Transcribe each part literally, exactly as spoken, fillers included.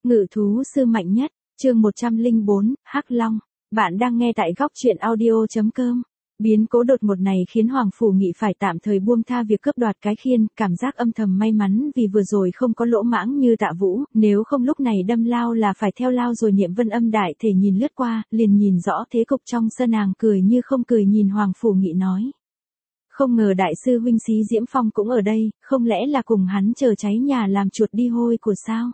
Ngự thú sư mạnh nhất, chương một trăm lẻ bốn, Hắc Long. Bạn đang nghe tại góc truyện audio.com. Biến cố đột ngột này khiến Hoàng Phủ Nghị phải tạm thời buông tha việc cướp đoạt cái khiên, cảm giác âm thầm may mắn vì vừa rồi không có lỗ mãng như Tạ Vũ, nếu không lúc này đâm lao là phải theo lao rồi. Niệm Vân Âm đại thể nhìn lướt qua, liền nhìn rõ thế cục trong sân, nàng cười như không cười nhìn Hoàng Phủ Nghị nói. Không ngờ đại sư huynh Xí Diễm Phong cũng ở đây, không lẽ là cùng hắn chờ cháy nhà làm chuột đi hôi của sao?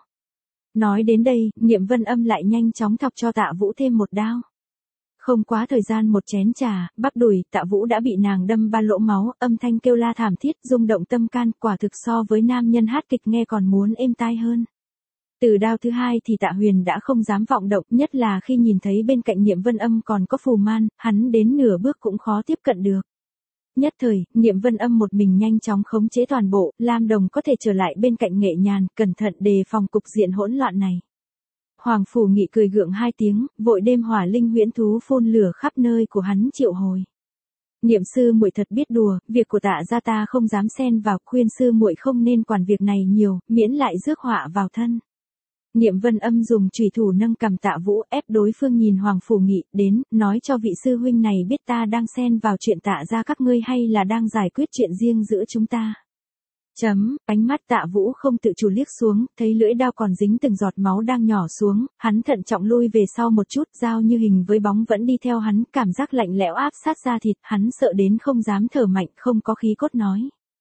Nói đến đây, Niệm Vân Âm lại nhanh chóng thọc cho Tạ Vũ thêm một đao. Không quá thời gian một chén trà, bắp đùi, Tạ Vũ đã bị nàng đâm ba lỗ máu, âm thanh kêu la thảm thiết, rung động tâm can, quả thực so với nam nhân hát kịch nghe còn muốn êm tai hơn. Từ đao thứ hai thì Tạ Huyền đã không dám vọng động, nhất là khi nhìn thấy bên cạnh Niệm Vân Âm còn có Phù Man, hắn đến nửa bước cũng khó tiếp cận được. Nhất thời, Niệm Vân Âm một mình nhanh chóng khống chế toàn bộ, Lam Đồng có thể trở lại bên cạnh Nghệ Nhàn, cẩn thận đề phòng cục diện hỗn loạn này. Hoàng Phủ Nghị cười gượng hai tiếng, vội đêm hỏa linh huyễn thú phun lửa khắp nơi của hắn triệu hồi. Niệm sư muội thật biết đùa, việc của Tạ gia ta không dám xen vào, khuyên sư muội không nên quản việc này nhiều, miễn lại rước họa vào thân. Niệm Vân Âm dùng chùy thủ nâng cầm Tạ Vũ, ép đối phương nhìn Hoàng Phủ Nghị, đến, nói cho vị sư huynh này biết ta đang xen vào chuyện Tạ gia các ngươi hay là đang giải quyết chuyện riêng giữa chúng ta. Chấm, ánh mắt Tạ Vũ không tự chủ liếc xuống, thấy lưỡi đao còn dính từng giọt máu đang nhỏ xuống, hắn thận trọng lui về sau một chút, dao như hình với bóng vẫn đi theo hắn, cảm giác lạnh lẽo áp sát da thịt, hắn sợ đến không dám thở mạnh, không có khí cốt nói.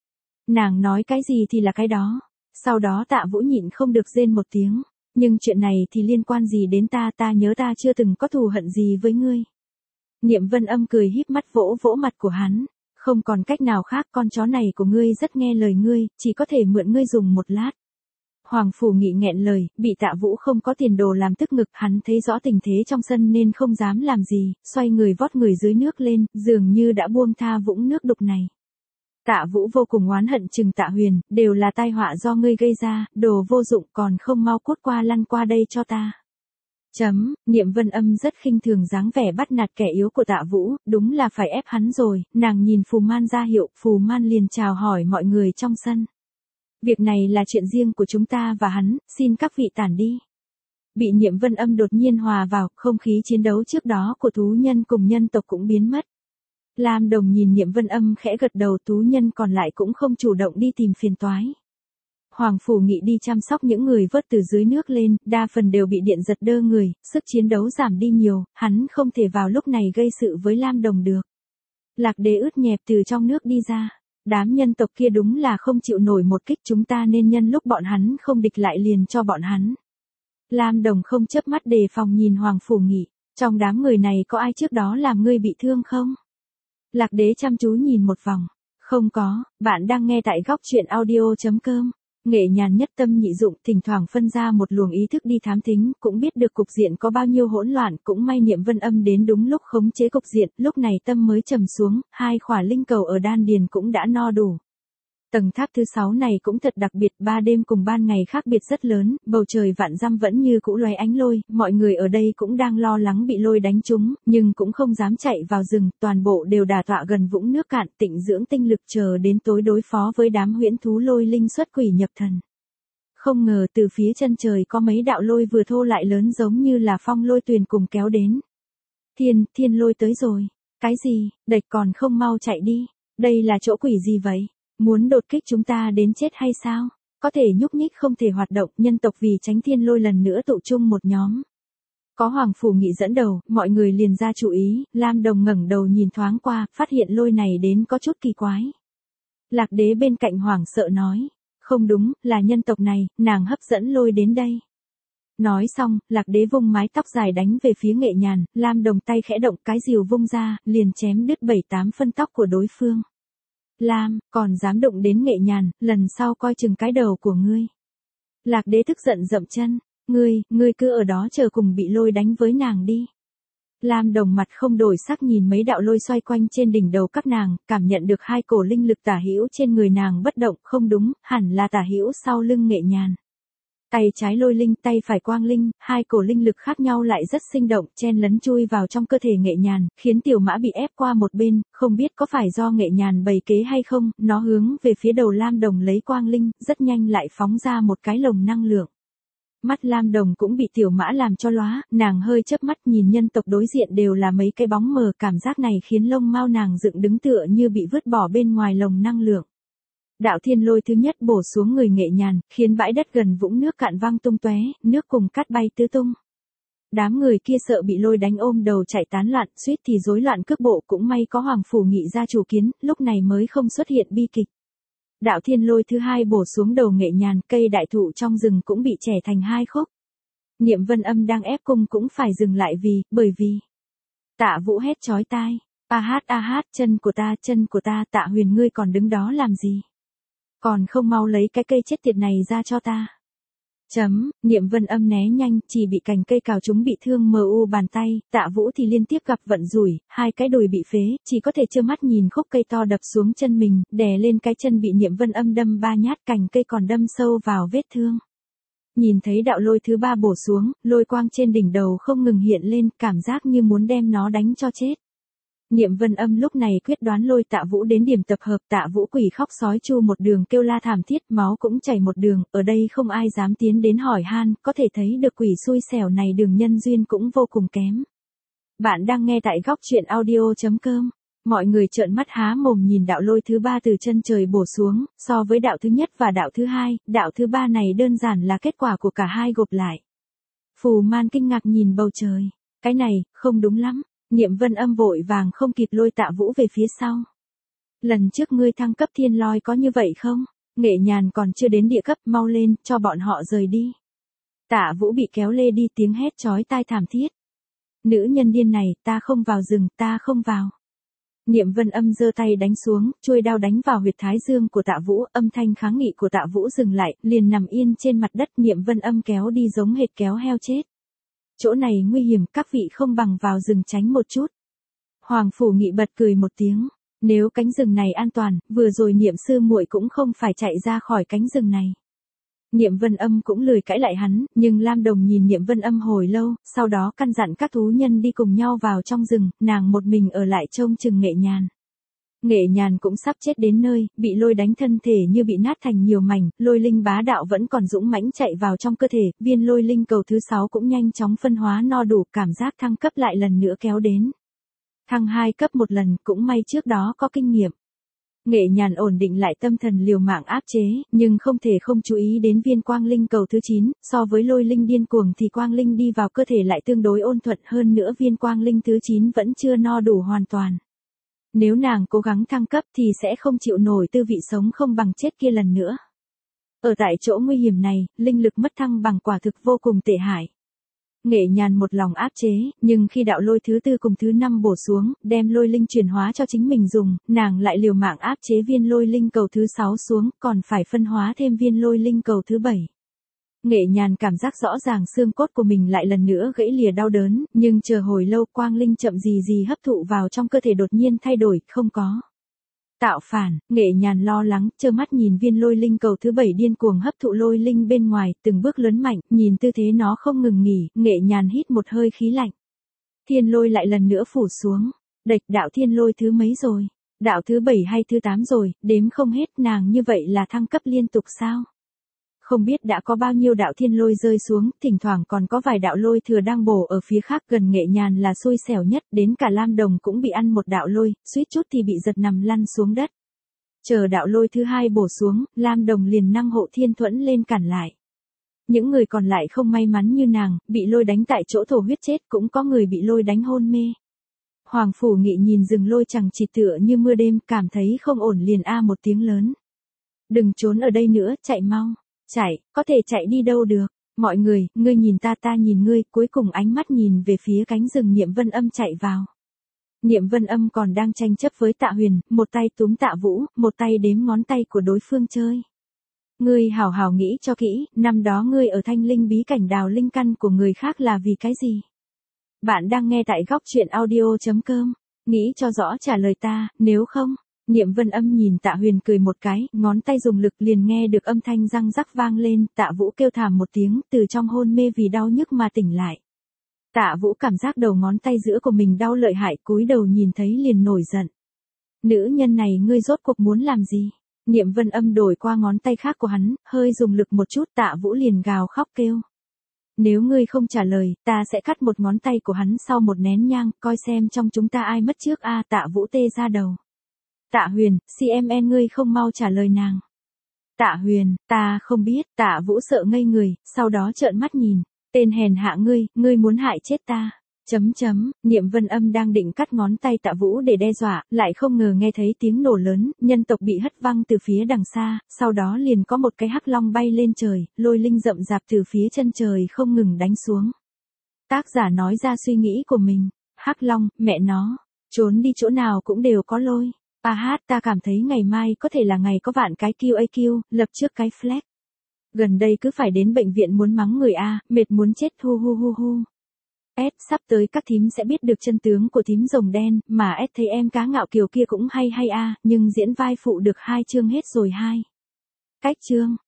Nàng nói cái gì thì là cái đó. Sau đó Tạ Vũ nhịn không được rên một tiếng. Nhưng chuyện này thì liên quan gì đến ta, ta nhớ ta chưa từng có thù hận gì với ngươi. Niệm Vân Âm cười híp mắt vỗ vỗ mặt của hắn. Không còn cách nào khác, con chó này của ngươi rất nghe lời ngươi, chỉ có thể mượn ngươi dùng một lát. Hoàng Phủ Nghị nghẹn lời, bị Tạ Vũ không có tiền đồ làm tức ngực, hắn thấy rõ tình thế trong sân nên không dám làm gì, xoay người vót người dưới nước lên, dường như đã buông tha vũng nước đục này. Tạ Vũ vô cùng oán hận chừng Tạ Huyền, đều là tai họa do ngươi gây ra, đồ vô dụng còn không mau cút qua lăn qua đây cho ta. Chấm, Niệm Vân Âm rất khinh thường dáng vẻ bắt nạt kẻ yếu của Tạ Vũ, đúng là phải ép hắn rồi, nàng nhìn Phù Man ra hiệu, Phù Man liền chào hỏi mọi người trong sân. Việc này là chuyện riêng của chúng ta và hắn, xin các vị tản đi. Bị Niệm Vân Âm đột nhiên hòa vào, không khí chiến đấu trước đó của thú nhân cùng nhân tộc cũng biến mất. Lam Đồng nhìn Niệm Vân Âm khẽ gật đầu, thú nhân còn lại cũng không chủ động đi tìm phiền toái. Hoàng Phủ Nghị đi chăm sóc những người vớt từ dưới nước lên, đa phần đều bị điện giật đơ người, sức chiến đấu giảm đi nhiều, hắn không thể vào lúc này gây sự với Lam Đồng được. Lạc Đế ướt nhẹp từ trong nước đi ra, đám nhân tộc kia đúng là không chịu nổi một kích, chúng ta nên nhân lúc bọn hắn không địch lại liền cho bọn hắn. Lam Đồng không chớp mắt đề phòng nhìn Hoàng Phủ Nghị, trong đám người này có ai trước đó làm ngươi bị thương không? Lạc Đế chăm chú nhìn một vòng, không có, bạn đang nghe tại góc truyện audio.com. Nghệ Nhàn nhất tâm nhị dụng, thỉnh thoảng phân ra một luồng ý thức đi thám thính, cũng biết được cục diện có bao nhiêu hỗn loạn, cũng may Niệm Vân Âm đến đúng lúc khống chế cục diện, lúc này tâm mới trầm xuống, hai khỏa linh cầu ở đan điền cũng đã no đủ. Tầng tháp thứ sáu này cũng thật đặc biệt, ba đêm cùng ban ngày khác biệt rất lớn, bầu trời vạn dặm vẫn như cũ lóe ánh lôi, mọi người ở đây cũng đang lo lắng bị lôi đánh trúng, nhưng cũng không dám chạy vào rừng, toàn bộ đều đà tọa gần vũng nước cạn, tịnh dưỡng tinh lực chờ đến tối đối phó với đám huyễn thú lôi linh xuất quỷ nhập thần. Không ngờ từ phía chân trời có mấy đạo lôi vừa thô lại lớn giống như là phong lôi tuyền cùng kéo đến. Thiên, thiên lôi tới rồi. Cái gì, địch còn không mau chạy đi, đây là chỗ quỷ gì vậy? Muốn đột kích chúng ta đến chết hay sao? Có thể nhúc nhích không thể hoạt động, nhân tộc vì tránh thiên lôi lần nữa tụ chung một nhóm. Có Hoàng Phủ Nghị dẫn đầu, mọi người liền ra chú ý, Lam Đồng ngẩng đầu nhìn thoáng qua, phát hiện lôi này đến có chút kỳ quái. Lạc Đế bên cạnh hoảng sợ nói, không đúng, là nhân tộc này, nàng hấp dẫn lôi đến đây. Nói xong, Lạc Đế vung mái tóc dài đánh về phía Nghệ Nhàn, Lam Đồng tay khẽ động, cái rìu vung ra, liền chém đứt bảy tám phân tóc của đối phương. Lam, còn dám đụng đến Nghệ Nhàn, lần sau coi chừng cái đầu của ngươi. Lạc Đế tức giận dậm chân, ngươi, ngươi cứ ở đó chờ cùng bị lôi đánh với nàng đi. Lam Đồng mặt không đổi sắc nhìn mấy đạo lôi xoay quanh trên đỉnh đầu các nàng, cảm nhận được hai cổ linh lực tả hữu trên người nàng bất động, không đúng, hẳn là tả hữu sau lưng Nghệ Nhàn. Tay trái lôi linh, tay phải quang linh, hai cổ linh lực khác nhau lại rất sinh động, chen lấn chui vào trong cơ thể Nghệ Nhàn, khiến tiểu mã bị ép qua một bên, không biết có phải do Nghệ Nhàn bày kế hay không, nó hướng về phía đầu Lam Đồng lấy quang linh, rất nhanh lại phóng ra một cái lồng năng lượng. Mắt Lam Đồng cũng bị tiểu mã làm cho lóa, nàng hơi chớp mắt nhìn nhân tộc đối diện đều là mấy cái bóng mờ, cảm giác này khiến lông mao nàng dựng đứng tựa như bị vứt bỏ bên ngoài lồng năng lượng. Đạo thiên lôi thứ nhất bổ xuống người Nghệ Nhàn, khiến bãi đất gần vũng nước cạn văng tung tóe, nước cùng cát bay tứ tung. Đám người kia sợ bị lôi đánh ôm đầu chạy tán loạn, suýt thì rối loạn cước bộ, cũng may có Hoàng Phủ Nghị ra chủ kiến, lúc này mới không xuất hiện bi kịch. Đạo thiên lôi thứ hai bổ xuống đầu Nghệ Nhàn, cây đại thụ trong rừng cũng bị chẻ thành hai khúc. Niệm Vân Âm đang ép cung cũng phải dừng lại vì, bởi vì. Tạ Vũ hét chói tai, a hát a hát, chân của ta, chân của ta, Tạ Huyền ngươi còn đứng đó làm gì? Còn không mau lấy cái cây chết tiệt này ra cho ta. Chấm, Niệm Vân Âm né nhanh, chỉ bị cành cây cào trúng bị thương mờ u bàn tay, Tạ Vũ thì liên tiếp gặp vận rủi, hai cái đùi bị phế, chỉ có thể trơ mắt nhìn khúc cây to đập xuống chân mình, đè lên cái chân bị Niệm Vân Âm đâm ba nhát, cành cây còn đâm sâu vào vết thương. Nhìn thấy đạo lôi thứ ba bổ xuống, lôi quang trên đỉnh đầu không ngừng hiện lên, cảm giác như muốn đem nó đánh cho chết. Niệm Vân Âm lúc này quyết đoán lôi Tạ Vũ đến điểm tập hợp, Tạ Vũ quỷ khóc sói chu một đường kêu la thảm thiết, máu cũng chảy một đường, ở đây không ai dám tiến đến hỏi han, có thể thấy được quỷ xui xẻo này đường nhân duyên cũng vô cùng kém. Bạn đang nghe tại góc truyện audio chấm com. Mọi người trợn mắt há mồm nhìn đạo lôi thứ ba từ chân trời bổ xuống, so với đạo thứ nhất và đạo thứ hai, đạo thứ ba này đơn giản là kết quả của cả hai gộp lại. Phù Man kinh ngạc nhìn bầu trời, cái này, không đúng lắm. Niệm Vân Âm vội vàng không kịp lôi Tạ Vũ về phía sau. Lần trước ngươi thăng cấp thiên lôi có như vậy không? Nghệ Nhàn còn chưa đến địa cấp, mau lên, cho bọn họ rời đi. Tạ Vũ bị kéo lê đi, tiếng hét chói tai thảm thiết. Nữ nhân điên này, ta không vào rừng, ta không vào. Niệm Vân Âm giơ tay đánh xuống, chuôi đao đánh vào huyệt thái dương của Tạ Vũ, âm thanh kháng nghị của Tạ Vũ dừng lại, liền nằm yên trên mặt đất. Niệm Vân Âm kéo đi giống hệt kéo heo chết. Chỗ này nguy hiểm, các vị không bằng vào rừng tránh một chút. Hoàng Phủ Nghị bật cười một tiếng, nếu cánh rừng này an toàn, vừa rồi Niệm sư muội cũng không phải chạy ra khỏi cánh rừng này. Niệm Vân Âm cũng lười cãi lại hắn, nhưng Lam Đồng nhìn Niệm Vân Âm hồi lâu, sau đó căn dặn các thú nhân đi cùng nhau vào trong rừng, nàng một mình ở lại trông chừng Nghệ Nhàn. Nghệ Nhàn cũng sắp chết đến nơi, bị lôi đánh thân thể như bị nát thành nhiều mảnh, lôi linh bá đạo vẫn còn dũng mãnh chạy vào trong cơ thể, viên lôi linh cầu thứ sáu cũng nhanh chóng phân hóa no đủ, cảm giác thăng cấp lại lần nữa kéo đến. Thăng hai cấp một lần, cũng may trước đó có kinh nghiệm. Nghệ Nhàn ổn định lại tâm thần liều mạng áp chế, nhưng không thể không chú ý đến viên quang linh cầu thứ chín, so với lôi linh điên cuồng thì quang linh đi vào cơ thể lại tương đối ôn thuận hơn nữa, viên quang linh thứ chín vẫn chưa no đủ hoàn toàn. Nếu nàng cố gắng thăng cấp thì sẽ không chịu nổi tư vị sống không bằng chết kia lần nữa. Ở tại chỗ nguy hiểm này, linh lực mất thăng bằng quả thực vô cùng tệ hại. Nghệ Nhàn một lòng áp chế, nhưng khi đạo lôi thứ tư cùng thứ năm bổ xuống, đem lôi linh chuyển hóa cho chính mình dùng, nàng lại liều mạng áp chế viên lôi linh cầu thứ sáu xuống, còn phải phân hóa thêm viên lôi linh cầu thứ bảy. Nghệ Nhàn cảm giác rõ ràng xương cốt của mình lại lần nữa gãy lìa đau đớn, nhưng chờ hồi lâu quang linh chậm gì gì hấp thụ vào trong cơ thể đột nhiên thay đổi, không có. Tạo phản, Nghệ Nhàn lo lắng, trơ mắt nhìn viên lôi linh cầu thứ bảy điên cuồng hấp thụ lôi linh bên ngoài, từng bước lớn mạnh, nhìn tư thế nó không ngừng nghỉ, Nghệ Nhàn hít một hơi khí lạnh. Thiên lôi lại lần nữa phủ xuống, địch đạo thiên lôi thứ mấy rồi? Đạo thứ bảy hay thứ tám rồi, đếm không hết, nàng như vậy là thăng cấp liên tục sao? Không biết đã có bao nhiêu đạo thiên lôi rơi xuống, thỉnh thoảng còn có vài đạo lôi thừa đang bổ ở phía khác, gần Nghệ Nhàn là xui xẻo nhất, đến cả Lam Đồng cũng bị ăn một đạo lôi, suýt chút thì bị giật nằm lăn xuống đất. Chờ đạo lôi thứ hai bổ xuống, Lam Đồng liền năng hộ thiên thuẫn lên cản lại. Những người còn lại không may mắn như nàng, bị lôi đánh tại chỗ thổ huyết chết, cũng có người bị lôi đánh hôn mê. Hoàng Phủ Nghị nhìn rừng lôi chẳng chỉ tựa như mưa đêm, cảm thấy không ổn liền a một tiếng lớn. Đừng trốn ở đây nữa, chạy mau. Chạy, có thể chạy đi đâu được. Mọi người, ngươi nhìn ta ta nhìn ngươi, cuối cùng ánh mắt nhìn về phía cánh rừng Niệm Vân Âm chạy vào. Niệm Vân Âm còn đang tranh chấp với Tạ Huyền, một tay túm Tạ Vũ, một tay đếm ngón tay của đối phương chơi. Ngươi hảo hảo nghĩ cho kỹ, năm đó ngươi ở Thanh Linh bí cảnh đào linh căn của người khác là vì cái gì? Bạn đang nghe tại góc truyện audio chấm com. Nghĩ cho rõ trả lời ta, nếu không. Niệm Vân Âm nhìn Tạ Huyền cười một cái, ngón tay dùng lực liền nghe được âm thanh răng rắc vang lên, Tạ Vũ kêu thảm một tiếng, từ trong hôn mê vì đau nhức mà tỉnh lại. Tạ Vũ cảm giác đầu ngón tay giữa của mình đau lợi hại, cúi đầu nhìn thấy liền nổi giận. Nữ nhân này ngươi rốt cuộc muốn làm gì? Niệm Vân Âm đổi qua ngón tay khác của hắn, hơi dùng lực một chút, Tạ Vũ liền gào khóc kêu. nếu ngươi không trả lời, ta sẽ cắt một ngón tay của hắn sau một nén nhang, coi xem trong chúng ta ai mất trước a. Tạ Vũ tê ra đầu. Tạ Huyền, xê em en ngươi không mau trả lời nàng. Tạ Huyền, ta không biết. Tạ Vũ sợ ngây người, sau đó trợn mắt nhìn. Tên hèn hạ ngươi, ngươi muốn hại chết ta. Chấm chấm, Niệm Vân Âm đang định cắt ngón tay Tạ Vũ để đe dọa, lại không ngờ nghe thấy tiếng nổ lớn, nhân tộc bị hất văng từ phía đằng xa, sau đó liền có một cái hắc long bay lên trời, lôi linh rậm rạp từ phía chân trời không ngừng đánh xuống. Tác giả nói ra suy nghĩ của mình. Hắc long, mẹ nó, trốn đi chỗ nào cũng đều có lôi. À hát, ta cảm thấy ngày mai có thể là ngày có vạn cái Q A Q, lập trước cái flag. Gần đây cứ phải đến bệnh viện muốn mắng người a, mệt muốn chết hu hu hu hu. S, sắp tới các thím sẽ biết được chân tướng của thím rồng đen, mà S thấy em cá ngạo kiều kia cũng hay hay a, nhưng diễn vai phụ được hai chương hết rồi hai. Cách chương.